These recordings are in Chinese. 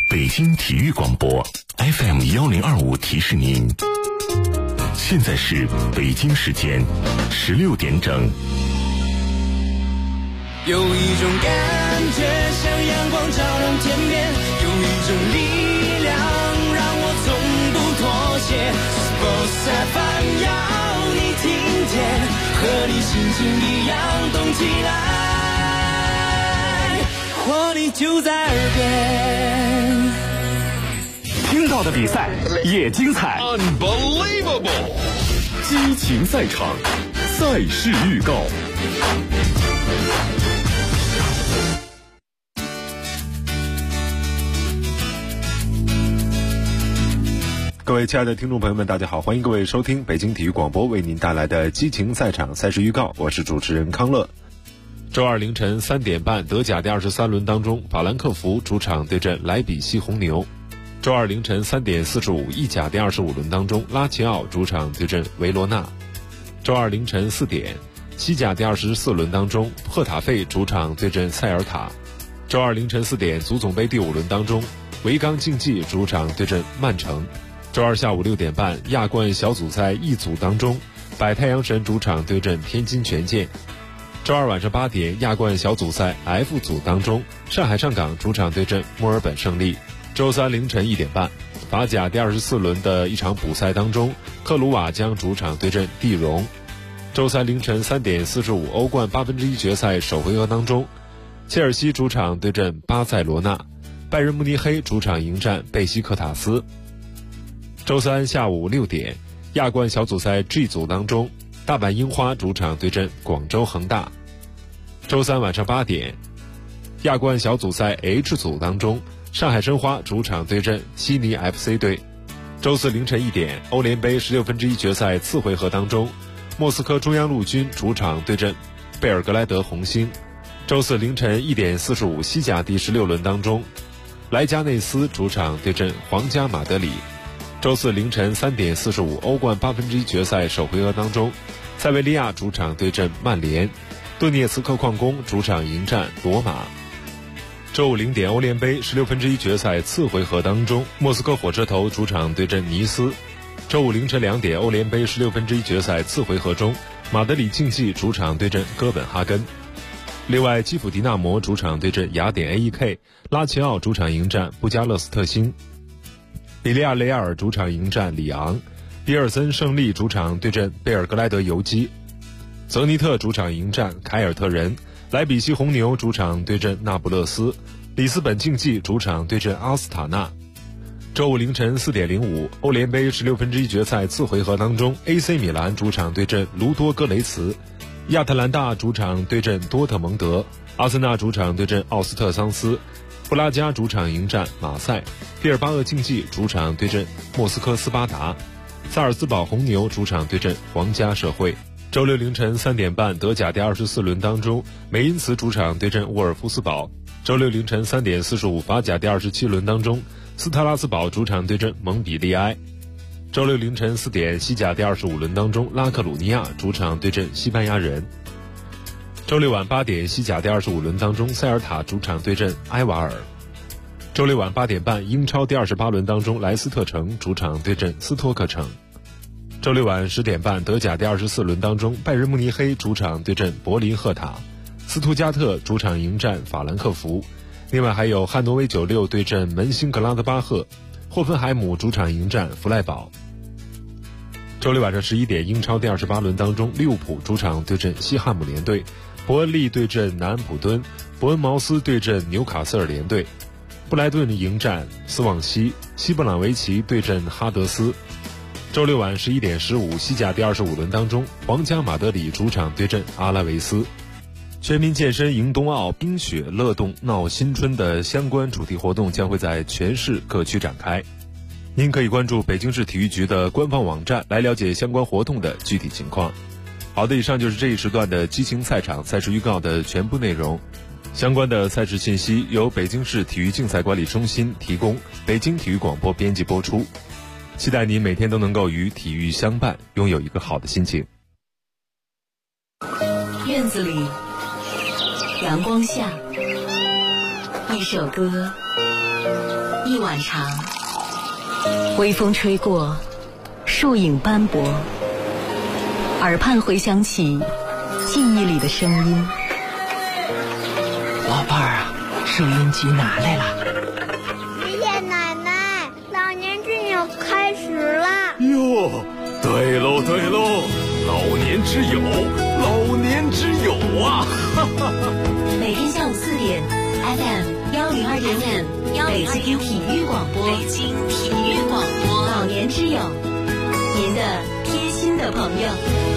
北京体育广播 FM1025提示您，现在是北京时间16点整。 有一种感觉像阳光照亮天边，有一种力量让我从不妥协。Sports FM 要你听见，和你心情一样动起来，活力就在耳边。 听到的比赛也精彩 Unbelievable 激情赛场，赛事预告。各位亲爱的听众朋友们，大家好，欢迎各位收听北京体育广播为您带来的激情赛场赛事预告，我是主持人康乐。 周二凌晨3点半，德甲第23轮当中，法兰克福主场对阵莱比锡红牛。周二凌晨3点45，意甲第25轮当中，拉齐奥主场对阵维罗纳。周二凌晨4点，西甲第24轮当中，赫塔费主场对阵塞尔塔。周二凌晨4点，足总杯第5轮当中，维冈竞技主场对阵曼城。周二下午6点半，亚冠小组赛一组当中，百太阳神主场对阵天津权健。周二晚上8点，亚冠小组赛 F 组当中，上海上港主场对阵墨尔本胜利。周三凌晨1点半，法甲第24轮的一场补赛当中，克鲁瓦将主场对阵蒂荣。周三凌晨3点45，欧冠1/8决赛首回合当中，切尔西主场对阵巴塞罗那，拜仁慕尼黑主场迎战贝西克塔斯。周三下午6点，亚冠小组赛 G 组当中，大阪樱花主场对阵广州恒大。周三晚上8点，亚冠小组赛 H 组当中，上海申花主场对阵悉尼 FC 队。周四凌晨1点，欧联杯16分之一决赛次回合当中，莫斯科中央陆军主场对阵贝尔格莱德红星。周四凌晨1点45，西甲第16轮当中，莱加内斯主场对阵皇家马德里。周四凌晨3点45，欧冠1/8决赛首回合当中，塞维利亚主场对阵曼联，顿涅茨克矿工主场迎战罗马。周五0点，欧联杯16分之一决赛次回合当中，莫斯科火车头主场对阵尼斯。周五凌晨2点，欧联杯16分之一决赛次回合中，马德里竞技主场对阵哥本哈根。另外，基辅迪纳摩主场对阵雅典 AEK， 拉齐奥主场迎战布加勒斯特星。比利亚雷亚尔主场迎战里昂，比尔森胜利主场对阵贝尔格莱德游击，泽尼特主场迎战凯尔特人，莱比锡红牛主场对阵那不勒斯，里斯本竞技主场对阵阿斯塔纳。周五凌晨4点05，欧联杯16分之一决赛次回合当中， AC 米兰主场对阵卢多戈雷茨，亚特兰大主场对阵多特蒙德，阿森纳主场对阵奥斯特桑斯，布拉加主场迎战马赛，毕尔巴鄂竞技主场对阵莫斯科斯巴达，萨尔茨堡红牛主场对阵皇家社会。周六凌晨3点半，德甲第24轮当中，梅因茨主场对阵沃尔夫斯堡。周六凌晨3点45，法甲第27轮当中，斯特拉斯堡主场对阵蒙彼利埃。周六凌晨4点，西甲第25轮当中，拉克鲁尼亚主场对阵西班牙人。周六晚8点，西甲第25轮当中，塞尔塔主场对阵埃瓦尔。周六晚8点半，英超第28轮当中，莱斯特城主场对阵斯托克城。周六晚10点半，德甲第24轮当中，拜仁慕尼黑主场对阵柏林赫塔，斯图加特主场迎战法兰克福。另外还有汉诺威96对阵门兴格拉德巴赫，霍芬海姆主场迎战弗赖堡。周六晚上11点，英超第28轮当中，利物浦主场对阵西汉姆联队，伯恩利对阵南安普敦，伯恩茅斯对阵纽卡斯尔联队，布莱顿迎战斯旺西，西布朗维奇对阵哈德斯。周六晚11点15，西甲第25轮当中，皇家马德里主场对阵阿拉维斯。全民健身迎冬奥，冰雪乐冻闹新春的相关主题活动将会在全市各区展开。您可以关注北京市体育局的官方网站来了解相关活动的具体情况。好的，以上就是这一时段的激情赛场赛事预告的全部内容。相关的赛事信息由北京市体育竞赛管理中心提供，北京体育广播编辑播出。期待您每天都能够与体育相伴，拥有一个好的心情。 院子里，阳光下，一首歌， 一晚长，微风吹过，树影斑驳，耳畔回响起记忆里的声音。 老伴儿啊，收音机拿来了。 爷爷奶奶，老年之友开始了。 哟，对喽对喽，老年之友，老年之友啊！ 每天下午4点 ，FM 102.5，北京体育广播，北京体育广播，老年之友，您的贴心的朋友。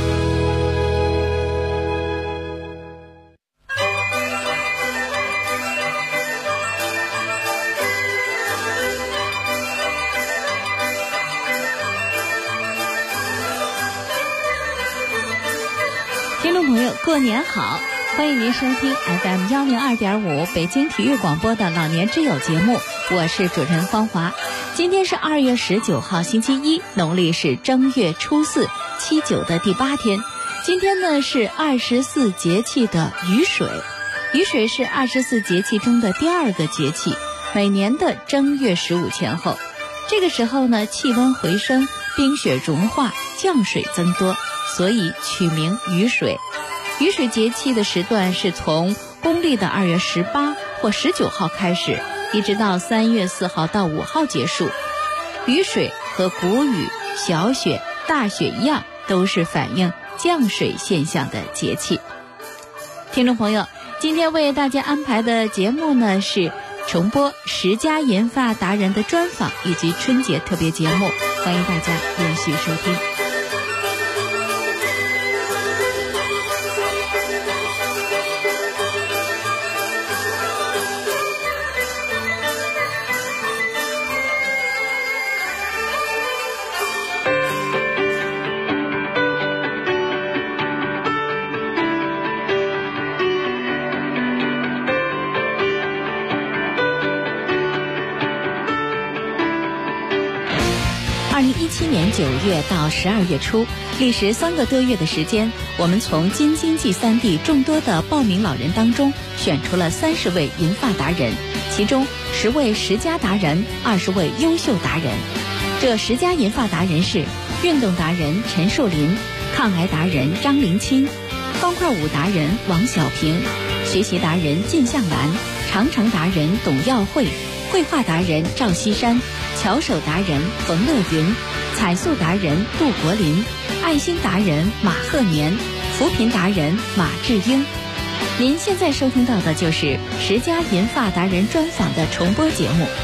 听众朋友，过年好！欢迎您收听 FM 102.5北京体育广播的老年之友节目，我是主持人芳华。今天是2月19号星期一，农历是正月初4，7、9的第8天。今天呢是24节气的雨水，雨水是24节气中的第2个节气，每年的正月15前后。这个时候呢，气温回升，冰雪融化，降水增多，所以取名雨水。雨水节气的时段是从公历的2月18或19号开始，一直到3月4号到5号结束。雨水和谷雨、小雪、大雪一样，都是反映降水现象的节气。听众朋友，今天为大家安排的节目呢是重播10佳银发达人的专访以及春节特别节目，欢迎大家连续收听。2017年9月到12月初，历时3个多月的时间，我们从京津冀3地众多的报名老人当中选出了30位银发达人，其中10位10佳达人，20位优秀达人。这10佳银发达人是运动达人陈树林、抗癌达人张林清、方块舞达人王小平、学习达人靳向兰、长城达人董耀慧、绘画达人赵锡山、巧手达人冯乐云、彩塑达人杜国林、爱心达人马鹤年、扶贫达人马志英。您现在收听到的就是10佳银发达人专访的重播节目。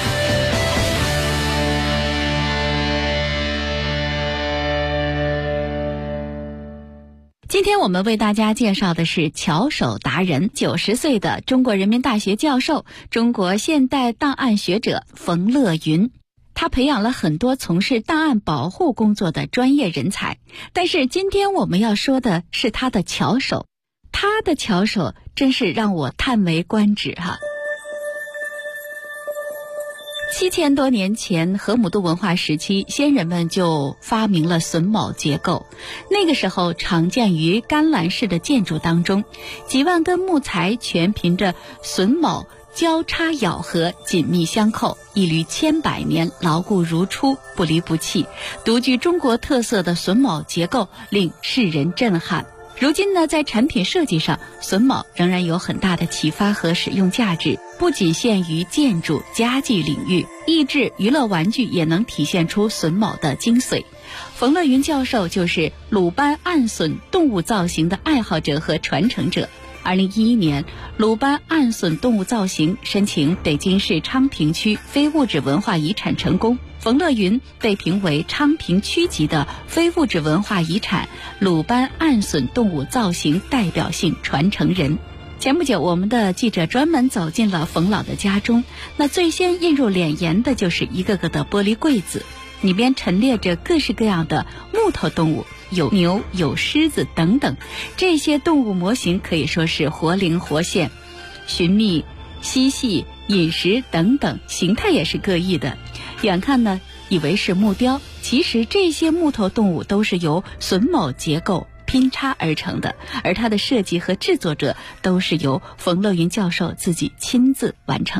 今天我们为大家介绍的是巧手达人，90岁的中国人民大学教授、中国现代档案学者冯乐云。他培养了很多从事档案保护工作的专业人才，但是今天我们要说的是他的巧手。他的巧手真是让我叹为观止哈。7000多年前，河姆渡文化时期，先人们就发明了榫卯结构。那个时候常见于干栏式的建筑当中，几万根木材全凭着榫卯交叉咬合，紧密相扣，一缕千百年，牢固如初，不离不弃。独具中国特色的榫卯结构令世人震撼。如今呢，在产品设计上，榫卯仍然有很大的启发和使用价值，不仅限于建筑、家具领域，益智、娱乐玩具也能体现出榫卯的精髓。冯乐云教授就是鲁班暗榫动物造型的爱好者和传承者。2011年，鲁班暗榫动物造型申请北京市昌平区非物质文化遗产成功，冯乐云被评为昌平区级的非物质文化遗产鲁班暗榫动物造型代表性传承人。前不久，我们的记者专门走进了冯老的家中，那最先映入眼帘的就是一个个的玻璃柜子，里边陈列着各式各样的木头动物，有牛，有狮子等等。这些动物模型可以说是活灵活现，寻觅、嬉戏、饮食等等，形态也是各异的。远看呢，以为是木雕，其实这些木头动物都是由榫卯结构拼插而成的，而它的设计和制作者都是由冯乐云教授自己亲自完成的。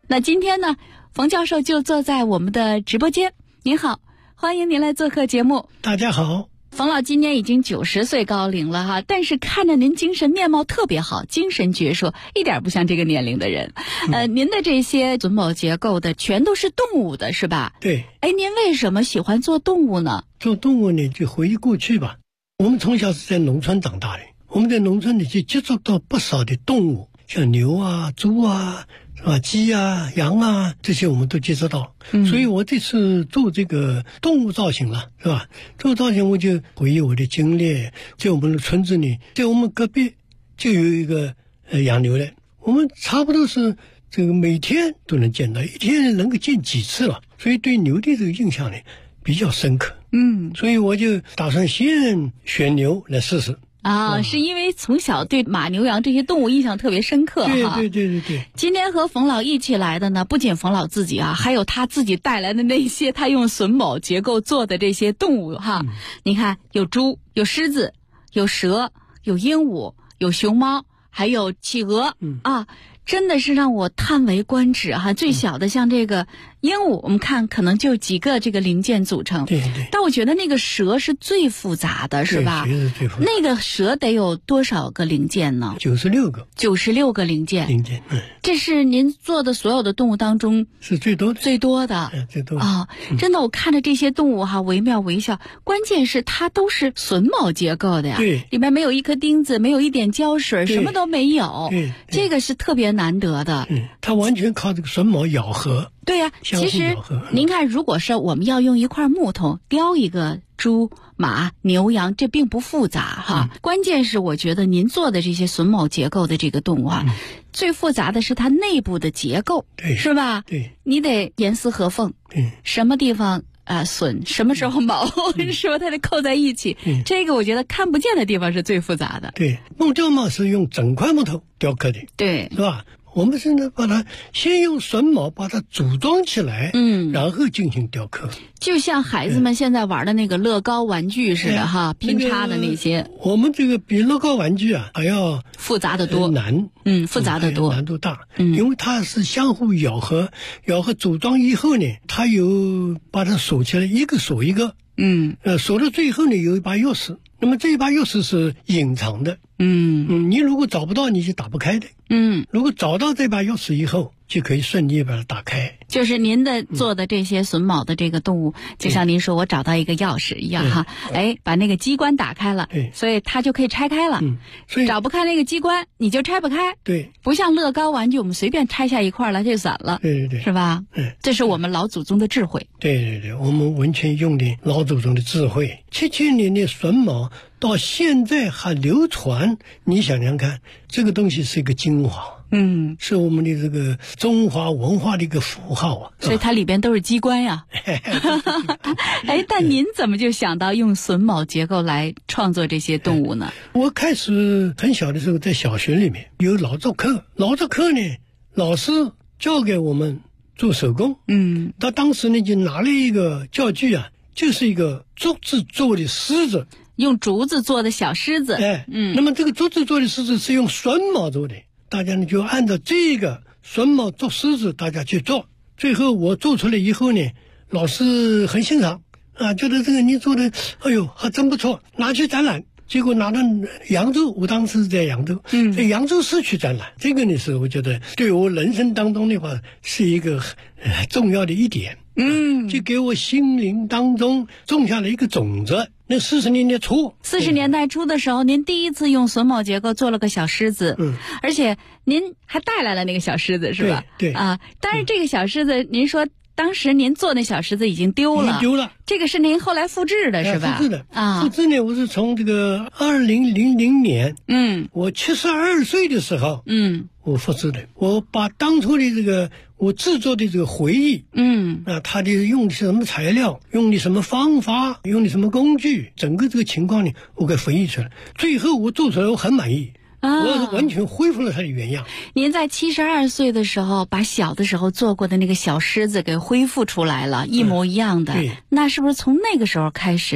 那今天呢，冯教授就坐在我们的直播间。您好，欢迎您来做客节目。 大家好。 冯老今年已经90岁高龄了哈，但是看着您精神面貌特别好，精神矍铄，一点不像这个年龄的人。您的这些榫卯结构的全都是动物的是吧？ 对。 您为什么喜欢做动物呢？ 做动物呢，就回忆过去吧。我们从小是在农村长大的，我们在农村里就接触到不少的动物，像牛啊、猪啊，是吧？鸡啊、羊啊，这些我们都接触到。所以我这次做这个动物造型了，是吧？做造型我就回忆我的经历，在我们的村子里，在我们隔壁就有一个养牛的，我们差不多是这个每天都能见到，一天能够见几次了，所以对牛的这个印象呢比较深刻。所以我就打算先选牛来试试。 是因为从小对马牛羊这些动物印象特别深刻哈。 对。 今天和冯老一起来的呢，不仅冯老自己还有他自己带来的那些他用榫卯结构做的这些动物哈。你看，有猪，有狮子，有蛇，有鹦鹉，有熊猫，还有企鹅真的是让我叹为观止哈。最小的像这个鹦鹉，我们看可能就几个这个零件组成。 对。 但我觉得那个蛇是最复杂的，是吧？ 蛇是最复杂。 那个蛇得有多少个零件呢 ？96个。 96个零件。这是您做的所有的动物当中是最多的。 最多的。真的，我看着这些动物惟妙惟肖。关键是它都是榫卯结构的呀。 对。 里面没有一颗钉子，没有一点胶水，什么都没有。这个是特别难得的。 它完全靠这个榫卯咬合。 对呀，其实您看，如果是我们要用一块木头雕一个猪、马、牛、羊，这并不复杂哈。关键是我觉得您做的这些榫卯结构的这个动物最复杂的是它内部的结构，是吧？ 对， 你得严丝合缝，什么地方榫，什么时候卯，是吧？它得扣在一起。这个我觉得看不见的地方是最复杂的。 对，木雕嘛是用整块木头雕刻的， 对， 是吧？我们现在把它先用榫卯把它组装起来，然后进行雕刻， 就像孩子们现在玩的那个乐高玩具似的哈，拼插的那些。 我们这个比乐高玩具还要复杂的多，复杂的多， 难度大，因为它是相互咬合组装以后呢，它有把它锁起来，一个锁一个，锁到最后呢有一把钥匙，那么这一把钥匙是隐藏的，你如果找不到你是打不开的，如果找到这把钥匙以后，就可以顺利把它打开。 就是您的做的这些榫卯的这个动物，就像您说我找到一个钥匙一样哈，把那个机关打开了，所以它就可以拆开了。所以找不开那个机关，你就拆不开。 对， 不像乐高玩具，我们随便拆下一块来就散了。 对， 是吧？这是我们老祖宗的智慧。 对，我们完全用的老祖宗的智慧。7000年的榫卯到现在还流传，你想想看，这个东西是一个精华。是我们的这个中华文化的一个符号所以它里边都是机关呀。但您怎么就想到用榫卯结构来创作这些动物呢？ 我开始很小的时候，在小学里面有劳作课呢，老师教给我们做手工。他当时呢就拿了一个教具就是一个竹子做的狮子， 用竹子做的小狮子。 那么这个竹子做的狮子是用榫卯做的。大家呢就按照这个榫卯做狮子，大家去做。最后我做出来以后呢，老师很欣赏觉得这个你做的，还真不错，拿去展览。结果拿到扬州，我当时在扬州，在扬州市区展览。这个呢是我觉得对我人生当中的话是一个重要的一点。就给我心灵当中种下了一个种子。那40年代初的时候，您第一次用榫卯结构做了个小狮子，而且您还带来了那个小狮子，是吧？ 对但是这个小狮子，您说当时您做那小狮子已经丢了，这个是您后来复制的是吧？ 复制的复制呢，我是从这个2000年，我72岁的时候，我复制的。我把当初的这个我制作的这个回忆，它的用的什么材料，用的什么方法，用的什么工具，整个这个情况呢，我给回忆出来。最后我做出来我很满意。我完全恢复了它的原样。 您在72岁的时候，把小的时候做过的那个小狮子给恢复出来了，一模一样的。 对， 那是不是从那个时候开始，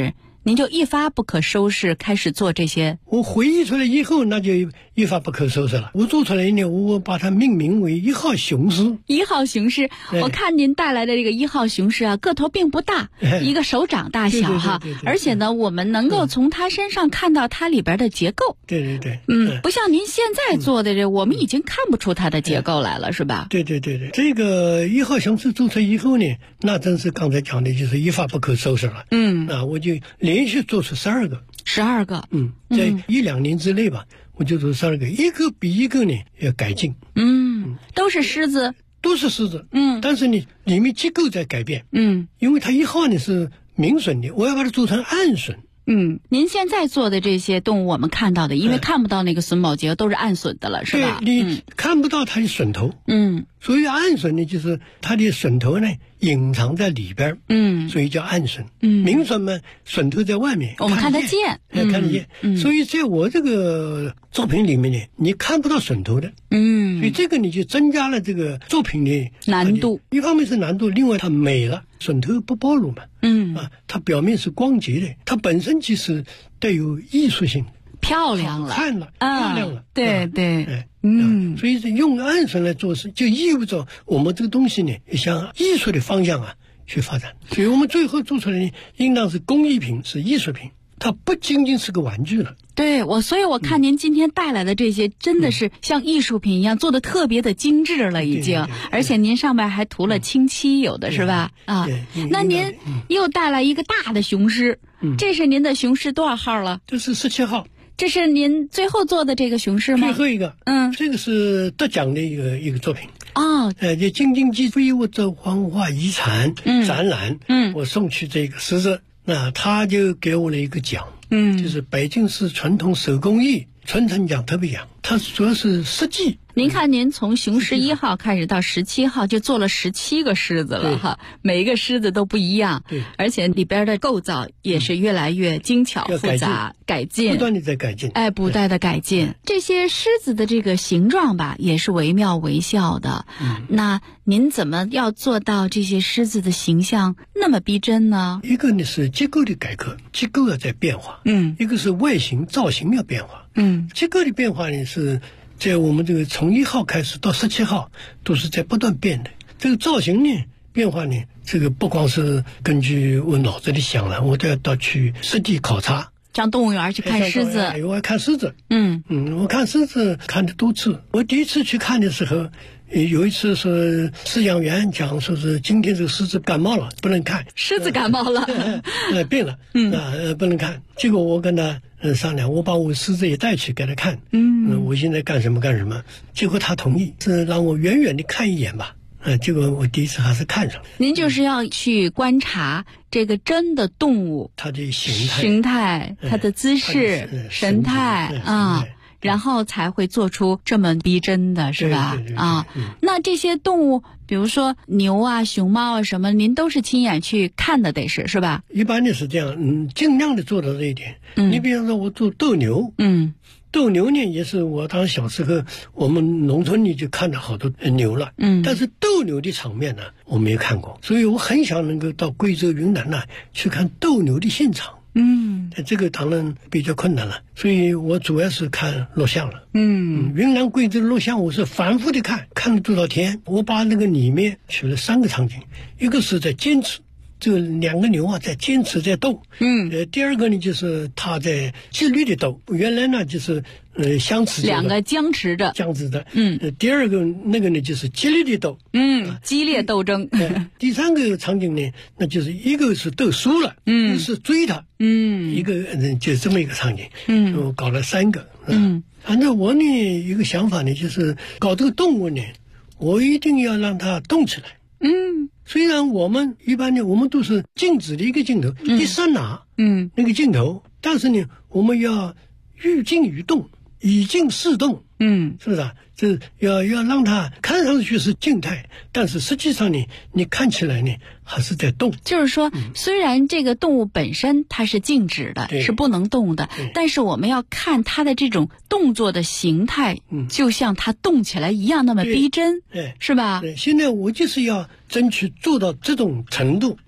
您就一发不可收拾，开始做这些。 我回忆出来以后，那就一发不可收拾了。我做出来呢，我把它命名为1号雄狮。 1号雄狮，我看您带来的这个1号雄狮啊，个头并不大，一个手掌大小哈，而且呢，我们能够从它身上看到它里边的结构。 对， 不像您现在做的这，我们已经看不出它的结构来了，是吧？ 对，这个1号雄狮做出以后呢，那真是刚才讲的，就是一发不可收拾了。我就连续做出12个。 12个。 在1-2年之内吧，我就做12个，一个比一个呢要改进。 都是狮子。 都是狮子。但是呢，里面结构在改变。因为它1号呢是明隼的，我要把它做成暗隼。 您现在做的这些动物，我们看到的，因为看不到那个榫卯结都是暗隼的了，是吧？ 对，你看不到它的榫头。所以暗隼呢，就是它的榫头呢隐藏在里边。所以叫暗隼。明隼嘛，榫头在外面， 我们看得见， 看得见。所以在我这个作品里面呢，你看不到榫头的。所以这个你就增加了这个作品的难度。 一方面是难度，另外它美了，榫头不暴露嘛。它表面是光洁的，它本身其实带有艺术性， 漂亮了， 看了，漂亮了。 对。 所以用暗隼来做事，就意味着我们这个东西呢，向艺术的方向去发展。所以我们最后做出来呢，应当是工艺品，是艺术品，它不仅仅是个玩具了。 对，所以我看您今天带来的这些，真的是像艺术品一样，做的特别的精致了已经。而且您上面还涂了清漆，有的是吧？那您又带来一个大的雄狮，这是您的雄狮多少号了？ 这是17号。 这是您最后做的这个雄狮吗？ 最后一个。这个是得奖的一个作品。就京津冀非物质文化遗产展览。我送去这个狮子，那他就给我了一个奖。就是北京市传统手工艺传承奖特别奖，它主要是设计。 您看，您从雄狮1号开始到17号，就做了17个狮子了哈，每一个狮子都不一样，而且里边的构造也是越来越精巧复杂，改进， 不断的在改进， 不断的改进。这些狮子的这个形状吧，也是惟妙惟肖的。那您怎么要做到这些狮子的形象那么逼真呢？ 一个呢是结构的改革，结构要在变化。一个是外形造型要变化。结构的变化呢是在我们这个从1号开始到17号都是在不断变的。这个造型呢变化呢，这个不光是根据我脑子里想了，我都要到去实地考察， 上动物园去看狮子。 我要看狮子。我看狮子看得多次。我第一次去看的时候，有一次是饲养员讲说是今天这个狮子感冒了，不能看。狮子感冒了， 病了，不能看。结果我跟他商量，我把我狮子也带去给他看。我现在干什么。结果他同意，是让我远远的看一眼吧。结果我第一次还是看上了。 您就是要去观察这个真的动物， 它的形态，它的姿势、神态然后才会做出这么逼真的，是吧？那这些动物，比如说牛啊、熊猫啊什么，您都是亲眼去看的，得是吧？ 一般的是这样，尽量的做到这一点。你比方说，我做斗牛，斗牛呢也是我当小时候我们农村里就看到好多牛了，但是斗牛的场面呢我没有看过，所以我很想能够到贵州、云南去看斗牛的现场。这个当然比较困难了，所以我主要是看录像了。云南、贵州的录像我是反复的看了多少天。我把那个里面取了3个场景，一个是在坚持，这2个牛在坚持在斗。第二个呢就是他在激烈的斗，原来呢就是相持着 2个僵持的。 第二个那个呢就是激烈的斗。 激烈斗争。 第3个场景呢，那就是一个是斗输了，一个是追他。一个就这么一个场景。我搞了3个。反正我呢一个想法呢，就是搞这个动物呢，我一定要让它动起来。虽然我们一般呢，我们都是静止的一个镜头，一刹那，那个镜头，但是呢，我们要寓静于动，以静示动，是不是啊？这要让它看上去是静态，但是实际上呢，你看起来呢还是在动。 就是说，虽然这个动物本身它是静止的，是不能动的，但是我们要看它的这种动作的形态，就像它动起来一样那么逼真，是吧？ 现在我就是要争取做到这种程度。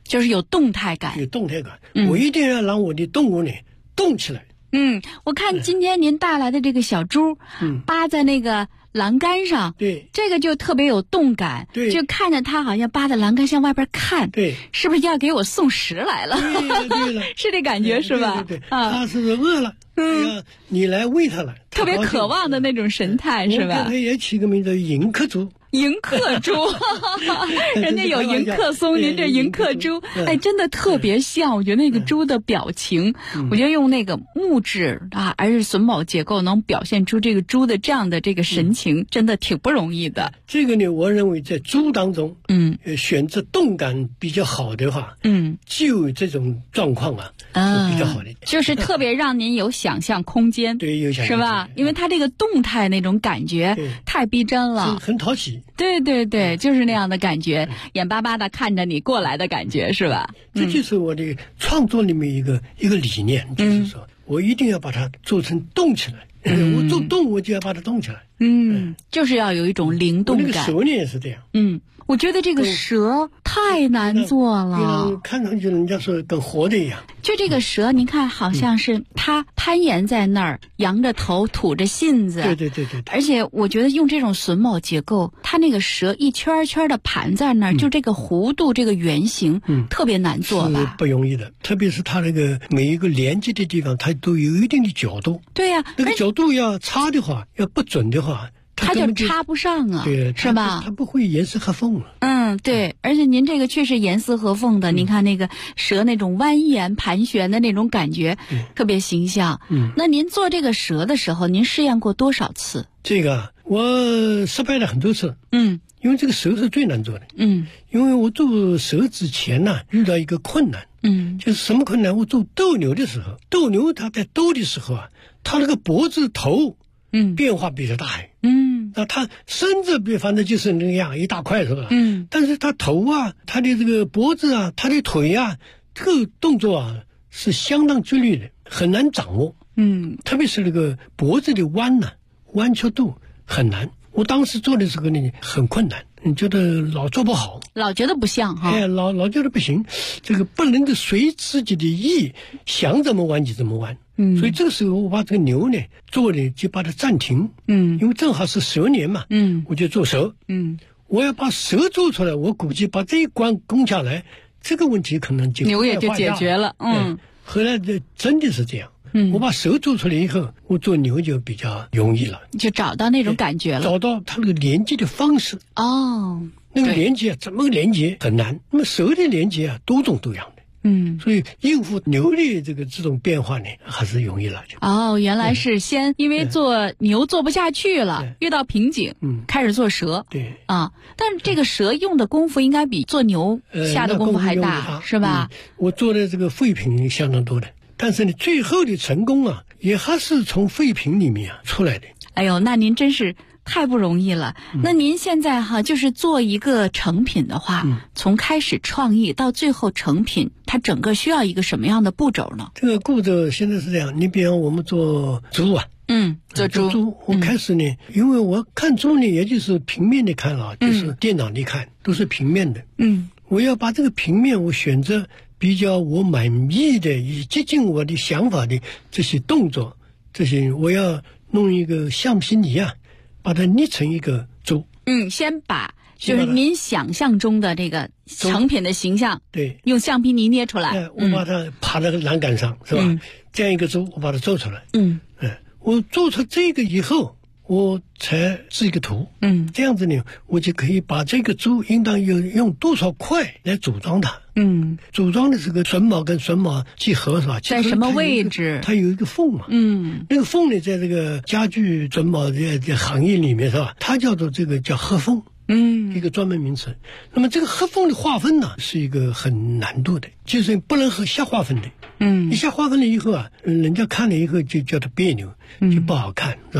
就是有动态感。 有动态感，我一定要让我的动物呢动起来。 我看今天您带来的这个小猪，扒在那个栏杆上， 对， 这个就特别有动感， 对， 就看着它好像扒在栏杆向外边看， 对， 是不是要给我送食来了？ 对了， 是这感觉是吧？ 对，它是饿了，你来喂它了， 特别渴望的那种神态是吧？ 我给它也起个名字迎客猪。 迎客猪，人家有迎客松，您这迎客猪，哎，真的特别像。我觉得那个猪的表情，我觉得用那个木质啊，而是榫卯结构能表现出这个猪的这样的这个神情，真的挺不容易的。 这个呢，我认为在猪当中，选择动感比较好的话，就有这种状况是比较好的， 就是特别让您有想象空间， 对，有想象是吧？因为它这个动态那种感觉太逼真了， 很讨喜。 对，就是那样的感觉，眼巴巴的看着你过来的感觉，是吧？ 这就是我的创作里面一个理念，就是说我一定要把它做成动起来。我做动，我就要把它动起来。 就是要有一种灵动感。 那个蛇呢也是这样。 我觉得这个蛇太难做了， 看上去人家说跟活的一样。 就这个蛇，您看好像是它攀岩在那儿，扬着头，吐着信子。 对。 而且我觉得用这种榫卯结构，它那个蛇一圈圈的盘在那儿，就这个弧度，这个圆形，特别难做吧？ 是不容易的，特别是它那个每一个连接的地方，它都有一定的角度。 对呀， 那个角度要差的话，要不准的话。 它就插不上啊， 对， 是吧？ 它不会严丝合缝了。 对，而且您这个却是严丝合缝的。您看那个蛇那种蜿蜒盘旋的那种感觉，特别形象。那您做这个蛇的时候，您试验过多少次？ 这个我失败了很多次。因为这个蛇是最难做的。因为我做蛇之前呢，遇到一个困难。就是什么困难？我做斗牛的时候，斗牛它在斗的时候它那个脖子头。变化比较大。那它身子反正就是那样一大块是吧？但是它头它的这个脖子它的腿这个动作是相当规律的，很难掌握。特别是那个脖子的弯曲度很难。我当时做的时候呢，很困难，觉得老做不好， 老觉得不像哈。 老觉得不行，这个不能够随自己的意想怎么弯就怎么弯。所以这个时候我把这个牛呢做的就把它暂停。因为正好是蛇年嘛。我就做蛇。我要把蛇做出来，我估计把这一关攻下来，这个问题可能就牛也就解决了。 后来真的是这样。我把蛇做出来以后，我做牛就比较容易了， 就找到那种感觉了， 找到它那个连接的方式。那个连接怎么连接很难，那么蛇的连接多种多样的。所以应付牛的这种变化呢，还是容易了。 原来是先因为做牛做不下去了，遇到瓶颈，开始做蛇。 对但是这个蛇用的功夫应该比做牛下的功夫还大，是吧？ 我做的这个废品相当多的，但是呢，最后的成功也还是从废品里面出来的。 哎呦，那您真是太不容易了。那您现在就是做一个成品的话，从开始创意到最后成品，它整个需要一个什么样的步骤呢？ 这个步骤现在是这样，你比方我们做猪做猪， 我开始呢，因为我看猪呢，也就是平面的看就是电脑里看，都是平面的。我要把这个平面，我选择比较我满意的，以接近我的想法的这些动作，这些我要弄一个橡皮泥把它捏成一个猪。 先把就是您想象中的这个成品的形象， 对， 用橡皮泥捏出来。 我把它爬到栏杆上，是吧？这样一个猪，我把它做出来。我做出这个以后，我才制一个图。这样子呢，我就可以把这个猪应当用多少块来组装它。组装的这个榫卯跟榫卯结合是吧？ 在什么位置？ 它有一个缝嘛。那个缝呢，在这个家具榫卯的行业里面是吧？它叫做这个叫合缝。一个专门名词。那么这个合缝的划分呢，是一个很难度的，就是不能和瞎划分的。一下划分了以后人家看了以后就觉得别扭，就不好看，是吧？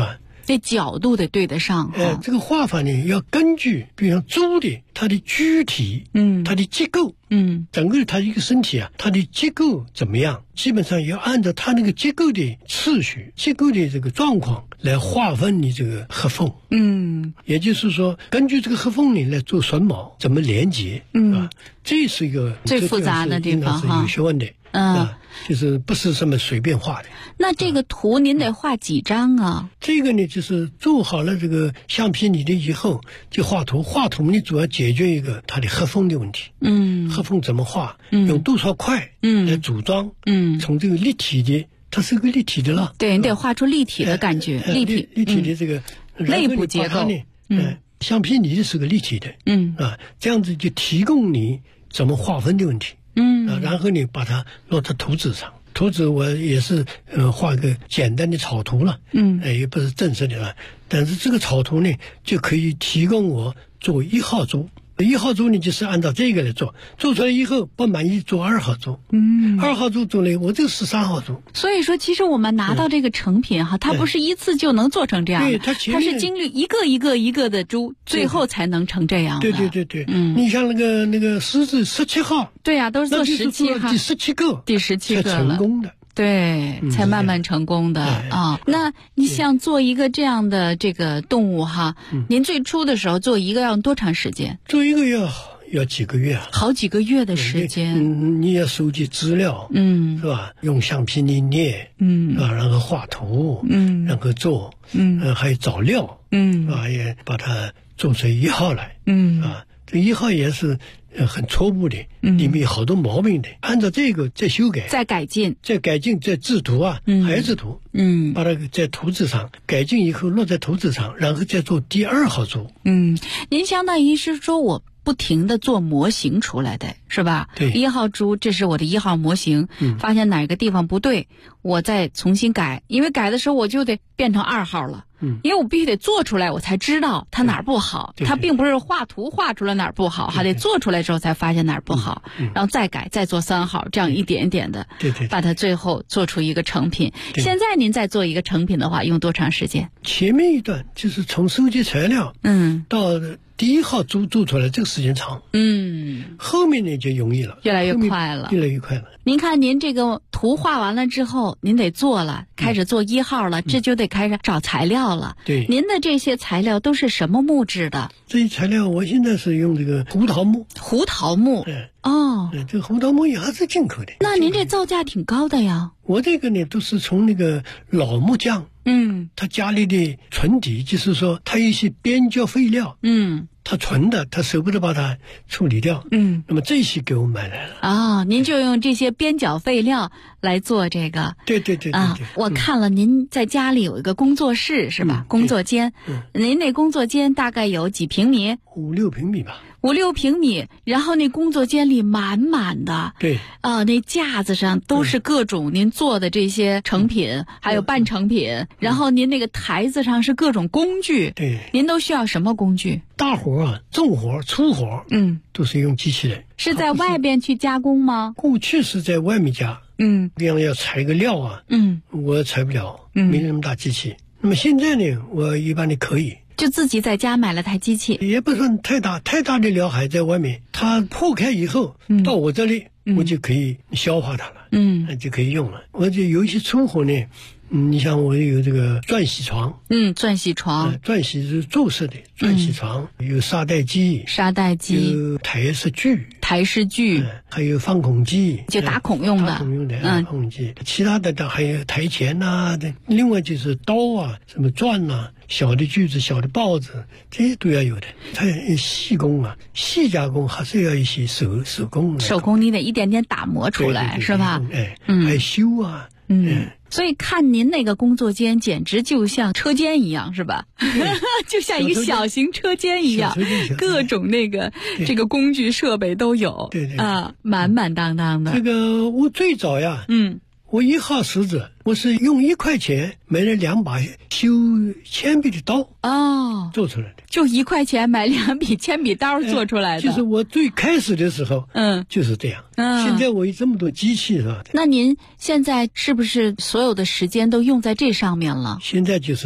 这角度得对得上。 这个画法呢，要根据，比如像猪的它的躯体，它的结构，整个它一个身体啊，它的结构怎么样，基本上要按照它那个结构的次序、结构的这个状况来划分你这个合缝。也就是说，根据这个合缝呢来做榫卯，怎么连接，这是一个最复杂的地方哈， 有学问的。就是不是这么随便画的。 那这个图您得画几张啊？ 这个呢，就是做好了这个橡皮泥的以后，就画图。画图呢，主要解决一个它的合缝的问题。合缝怎么画？用多少块来组装？从这个立体的，它是个立体的了。 对，你得画出立体的感觉，立体的这个内部结构。 橡皮泥是个立体的。这样子就提供你怎么划分的问题。然后你把它落到图纸上。图纸我也是画个简单的草图了，也不是正式的了。但是这个草图呢，就可以提供我做1号珠。1号珠呢，就是按照这个来做，做出来以后不满意做2号珠，2号珠做了我这是3号珠。 所以说，其实我们拿到这个成品哈，它不是一次就能做成这样的，它是经历一个的珠，最后才能成这样的。 对，你像那个狮子17号， 对呀，都是做17号， 第17个了， 成功的。 对，才慢慢成功的啊。那你像做一个这样的这个动物哈，您最初的时候做一个要用多长时间？ 做一个要几个月， 好几个月的时间。 你要收集资料，是吧？用橡皮泥捏，是吧？然后画图，然后做，还有找料，是吧？也把它做成1号来，啊，这1号也是很初步的，里面有好多毛病的，按照这个再修改， 再改进， 再制图啊，还是图，把它在图纸上改进以后落在图纸上，然后再做第2号珠。 您相当于是说我不停的做模型出来的是吧？ 对 ，1号珠，这是我的1号模型，发现哪个地方不对，我再重新改，因为改的时候我就得变成2号了。因为我必须得做出来，我才知道它哪儿不好。它并不是画图画出来哪儿不好，还得做出来之后才发现哪儿不好，然后再改，再做3号，这样一点一点的，把它最后做出一个成品。现在您再做一个成品的话，用多长时间？ 前面一段就是从收集材料，到第1号珠做出来，这个时间长。后面呢就容易了， 越来越快了。您看，您这个图画完了之后，您得做了，开始做1号了，这就得开始找材料了。 对， 您的这些材料都是什么木质的？ 这些材料我现在是用这个胡桃木。 胡桃木。这个胡桃木也还是进口的。 那您这造价挺高的呀。 我这个呢都是从那个老木匠，他家里的存底，就是说他一些边角废料，他存的，他舍不得把它处理掉，那么这些给我买来了。 您就用这些边角废料来做这个。 对。 我看了您在家里有一个工作室是吧？工作间，您那工作间大概有几平米 ？5、6平米吧。 5、6平米，然后那工作间里满满的， 对， 那架子上都是各种您做的这些成品，还有半成品，然后您那个台子上是各种工具， 对， 您都需要什么工具？ 大活啊，重活、粗活，都是用机器人。 是在外边去加工吗？ 过去是在外面加，比方要裁个料啊，我裁不了，没那么大机器。那么现在呢，我一般的可以。 就自己在家买了台机器， 也不算太大的料还在外面，它破开以后，到我这里，我就可以消化它了，就可以用了。我就有一些粗活呢，你像我有这个钻洗床， 钻洗床， 钻洗是坐式的钻洗床，有砂带机，有台式锯，还有放孔机， 就打孔用的， 放孔机。其他的还有台钳呐，另外就是刀啊，什么钻呐。小的锯子、小的刨子，这些都要有的。它细工啊，细加工还是要一些手工。 手工你得一点点打磨出来，是吧？ 还修啊。 所以看您那个工作间，简直就像车间一样，是吧？就像一个小型车间一样，各种那个这个工具设备都有。 对满满当当的。 这个我最早呀，我1号石子，我是用1块钱买了2把修铅笔的刀做出来的。 就1块钱买2笔铅笔刀做出来的。 就是我最开始的时候，就是这样。现在我有这么多机器是吧？ 那您现在是不是所有的时间都用在这上面了？ 现在就是这样。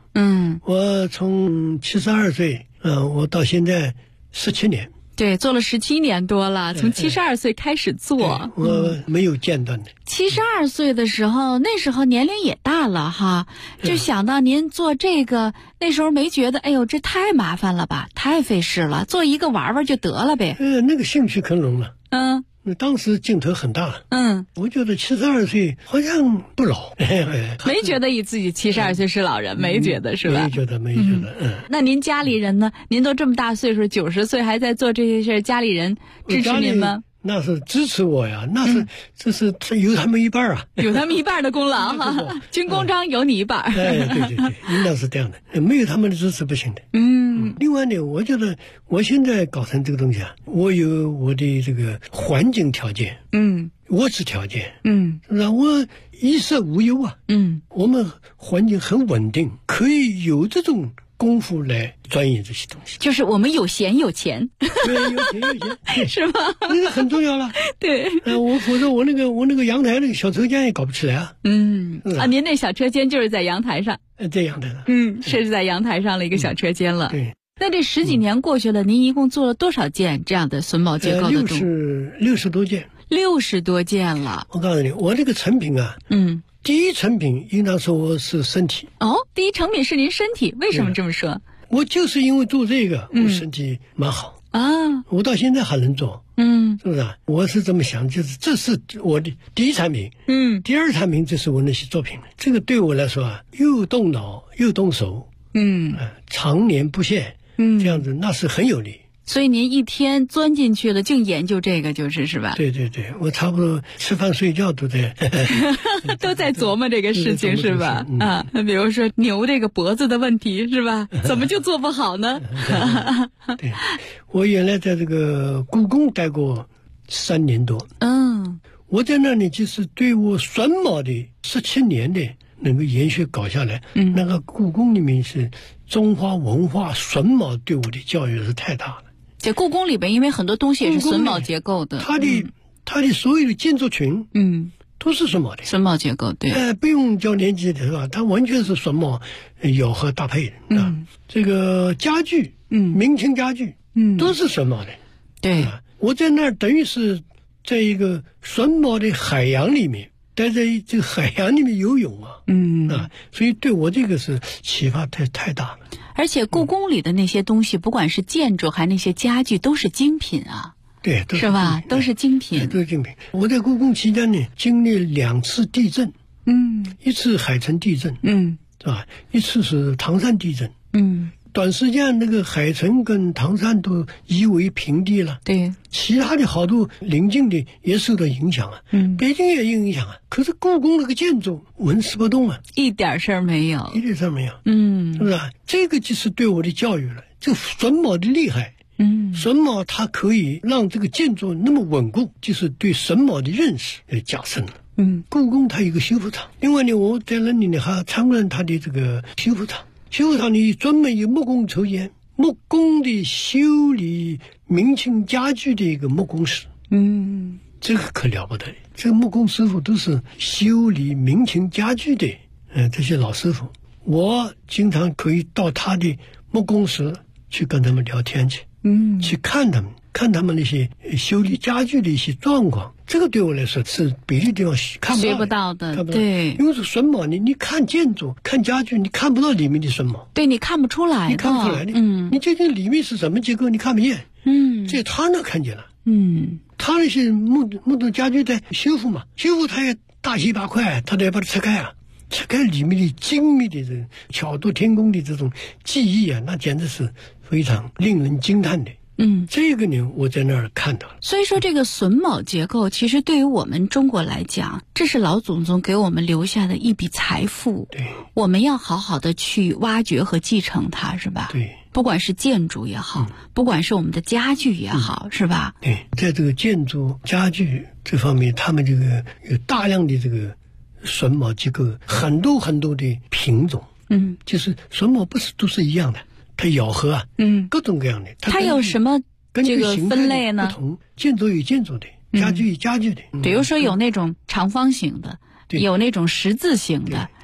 我从72岁，我到现在17年。 对，做了17年多了，从72岁开始做， 我没有间断的。 72岁的时候，那时候年龄也大了哈，就想到您做这个，那时候没觉得，哎呦，这太麻烦了吧，太费事了，做一个玩玩就得了呗。 那个兴趣可浓了。当时劲头很大。我觉得72岁好像不老。 没觉得自己72岁是老人，没觉得是吧？ 没觉得。 那您家里人呢？您都这么大岁数，90岁还在做这些事，家里人支持您吗？ 那是支持我呀，这是有他们一半啊， 有他们一半的功劳哈。军功章有你一半。 对，应当是这样的，没有他们的支持不行的。另外呢，我觉得我现在搞成这个东西啊，我有我的这个环境条件，物质条件，让我衣食无忧啊。我们环境很稳定，可以有这种功夫来钻研这些东西， 就是我们有闲有钱。 对，有钱是吗？ 那个很重要了。 对， 否则我那个阳台那个小车间也搞不起来啊。 您那小车间就是在阳台上。 在阳台上。 设置在阳台上了一个小车间了。 对。 那这10几年过去了，您一共做了多少件这样的榫卯结构的动物 ？60多件。 60多件了。 我告诉你，我这个成品啊，第一成品应当说我是身体。 第一成品是您身体，为什么这么说？ 我就是因为做这个，我身体蛮好啊， 我到现在还能做。是不是啊？我是这么想，就是这是我的第一产品。第二产品就是我那些作品了。这个对我来说啊，又动脑又动手。常年不懈。这样子那是很有利。 所以您一天钻进去了，净研究这个，是吧？ 对，我差不多吃饭睡觉都在都在琢磨这个事情，是吧？那比如说牛这个脖子的问题，是吧？怎么就做不好呢？ 对，我原来在这个故宫待过3年多。我在那里就是对我榫卯的17年的能够延续搞下来。那个故宫里面是中华文化榫卯对我的教育是太大了。 在故宫里边，因为很多东西也是榫卯结构的， 它的所有的建筑群，都是榫卯的。 榫卯结构，对。 不用教年纪的是吧？它完全是榫卯咬合搭配的。这个家具，明清家具，都是榫卯的。 对。 我在那儿等于是在一个榫卯的海洋里面，待在这个海洋里面游泳啊。所以对我这个是启发太大了。 而且故宫里的那些东西，不管是建筑还那些家具，都是精品啊。 对， 是吧？都是精品。 都是精品。我在故宫期间呢，经历2次地震。一次海城地震。是吧？一次是唐山地震。短时间那个海城跟唐山都夷为平地了。 对。 其他的好多邻近的也受到影响啊。北京也影响啊。可是故宫那个建筑纹丝不动啊， 一点事儿没有。 一点事儿没有。是不是啊？这个就是对我的教育了。这榫卯的厉害。榫卯它可以让这个建筑那么稳固，就是对榫卯的认识加深了。故宫它有一个修复厂。另外呢，我在那里呢还参观它的这个修复厂。修复厂里专门有木工抽烟，木工的修理明清家具的一个木工师。这个可了不得。这个木工师傅都是修理明清家具的这些老师傅。我经常可以到他的木工室去跟他们聊天去。去看他们那些修理家具的一些状况。这个对我来说是别的地方学不到的。对，因为是榫卯，你看建筑看家具，你看不到里面的榫卯。 对，你看不出来的。 你看不出来的。你究竟里面是什么结构，你看不见。这他那看见了。他那些木头家具在修复嘛，修复他也大卸八块，他得把它拆开啊。拆开里面的精密的这种巧夺天工的这种技艺啊，那简直是非常令人惊叹的。这个呢，我在那儿看到了。 所以说，这个榫卯结构其实对于我们中国来讲，这是老祖宗给我们留下的一笔财富。 对， 我们要好好的去挖掘和继承它，是吧？ 对， 不管是建筑也好，不管是我们的家具也好，是吧？ 对，在这个建筑家具这方面，他们这个有大量的这个榫卯结构，很多很多的品种。就是榫卯不是都是一样的。它咬合啊，各种各样的。 它有什么这个分类呢？ 不同，建筑有建筑的，家具有家具的。 比如说有那种长方形的，有那种十字形的，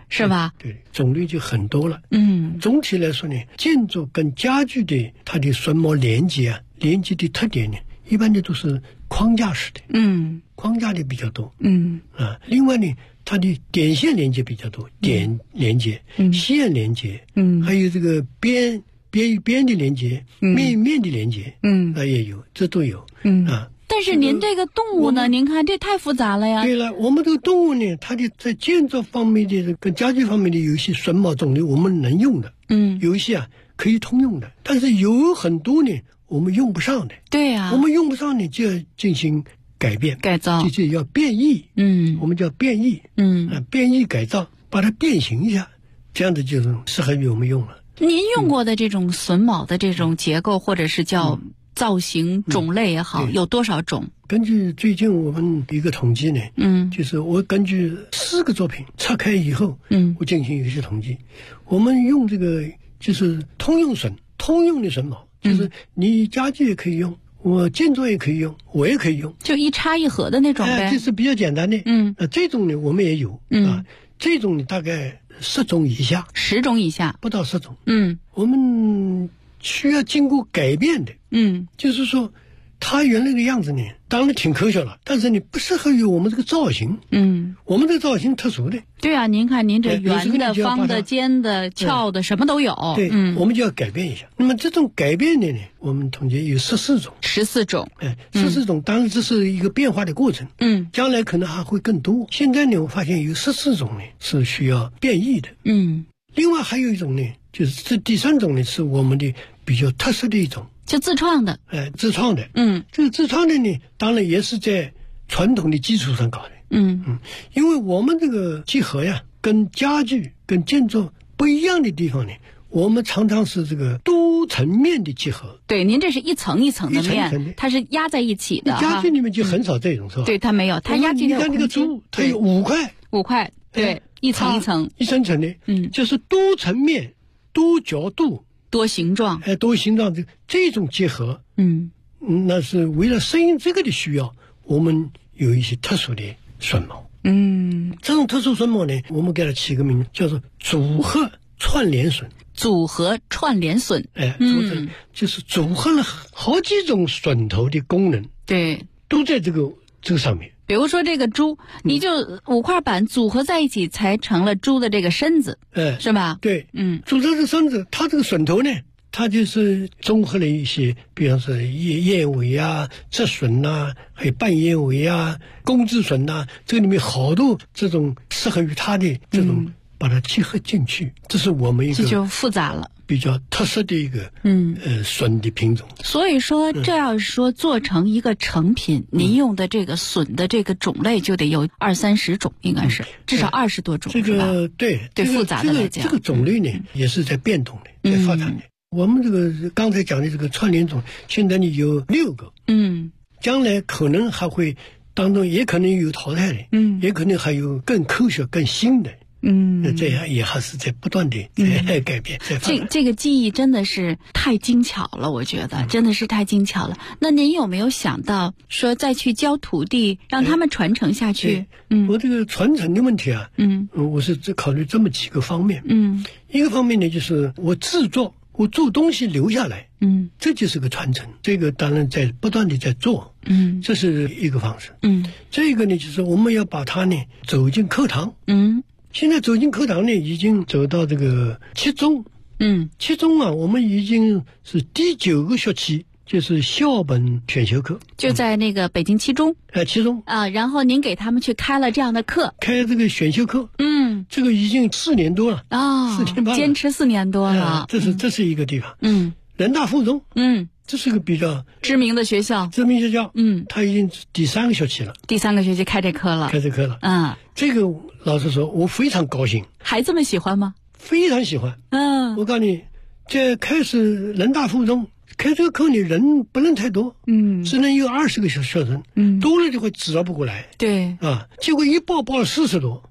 是吧？ 对，种类就很多了。总体来说呢，建筑跟家具的它的榫卯连接的特点呢，一般的都是框架式的。框架的比较多。另外呢，它的点线连接比较多，点连接、线连接，还有这个边与边的连接，面与面的连接，也有，这都有。 但是您这个动物呢，您看这太复杂了呀。 对了，我们这个动物呢，它的在建筑方面的跟家具方面的有一些榫卯种类我们能用的，有一些可以通用的，但是有很多呢我们用不上的。 对啊， 我们用不上呢就要进行改变改造， 就是要变异。我们叫变异。变异改造，把它变形一下，这样子就是适合于我们用了。 您用过的这种榫卯的这种结构，或者是叫造型种类也好，有多少种？ 根据最近我们一个统计呢，就是我根据4个作品拆开以后，我进行一些统计。我们用这个就是通用的榫卯，就是你家具也可以用，我建筑也可以用，我也可以用， 就一插一合的那种呗。 这是比较简单的。这种呢我们也有。这种呢大概10种以下 ，10种以下， 不到10种。我们需要经过改变的。就是说它原来的样子呢当然挺科学了，但是你不适合于我们这个造型。我们这个造型特殊的。 对啊，您看您这圆的、方的、尖的、翘的，什么都有。 对，我们就要改变一下。那么这种改变的呢，我们统计有14种。 14种。 14种，当然这是一个变化的过程。将来可能还会更多。现在呢，我发现有14种呢是需要变异的。另外还有一种呢，就是这第3种呢是我们的比较特色的一种。 就自创的。 自创的。这个自创的呢，当然也是在传统的基础上搞的。因为我们这个结合呀，跟家具跟建筑不一样的地方呢，我们常常是这个多层面的结合。 对，您这是一层一层的面， 一层的它是压在一起的。 家具里面就很少这种，是吧？ 对，它没有，它压进你看这个猪，它有5块， 对，一层一层， 一层层的。就是多层面、多角度、 多形状， 多形状的这种结合。那是为了适应这个的需要，我们有一些特殊的榫卯。这种特殊榫卯呢，我们给它起个名字，叫做组合串联榫。 组合串联榫。 就是组合了好几种榫头的功能。对，都在这个上面。 比如说这个猪，你就5块板组合在一起，才成了猪的这个身子，是吧？ 对，组成这身子，它这个榫头呢，它就是综合了一些，比方说燕尾啊、折榫啊，还有半燕尾啊、工字榫啊，这个里面好多这种适合于它的这种，把它结合进去，这是我们一个这就复杂了。 比较特色的一个榫的品种。 所以说这要是说做成一个成品，您用的这个榫的这个种类就得有20-30种，应该是至少20多种。 这个对复杂的来讲， 这个种类呢也是在变动的，在发展的。我们这个刚才讲的这个串联种，现在呢有6个。将来可能还会当中也可能有淘汰的，也可能还有更科学、更新的。这样也还是在不断的改变。 这个技艺真的是太精巧了，我觉得真的是太精巧了。那您有没有想到说再去教徒弟，让他们传承下去？ 我这个传承的问题啊，我是只考虑这么几个方面。一个方面呢，就是我制作，我做东西留下来，这就是个传承。这个当然在不断的在做，这是一个方式。这个呢，就是我们要把它呢走进课堂。现在走进课堂呢，已经走到这个7中。7中啊，我们已经是第9个学期，就是校本选修课， 就在那个北京7中。 7中啊，然后您给他们去开了这样的课， 开这个选修课。这个已经4年多了啊 ，4年半了， 坚持4年多了。 这是一个地方。人大附中。这是个比较知名的学校。 他已经第3个学期了。 第3个学期开这课了。 这个老实说，我非常高兴。 孩子们喜欢吗？ 非常喜欢。我告诉你，在开始人大附中开这个课呢，人不能太多，只能有20个学生，多了就会指导不过来。 对结果一报了40多。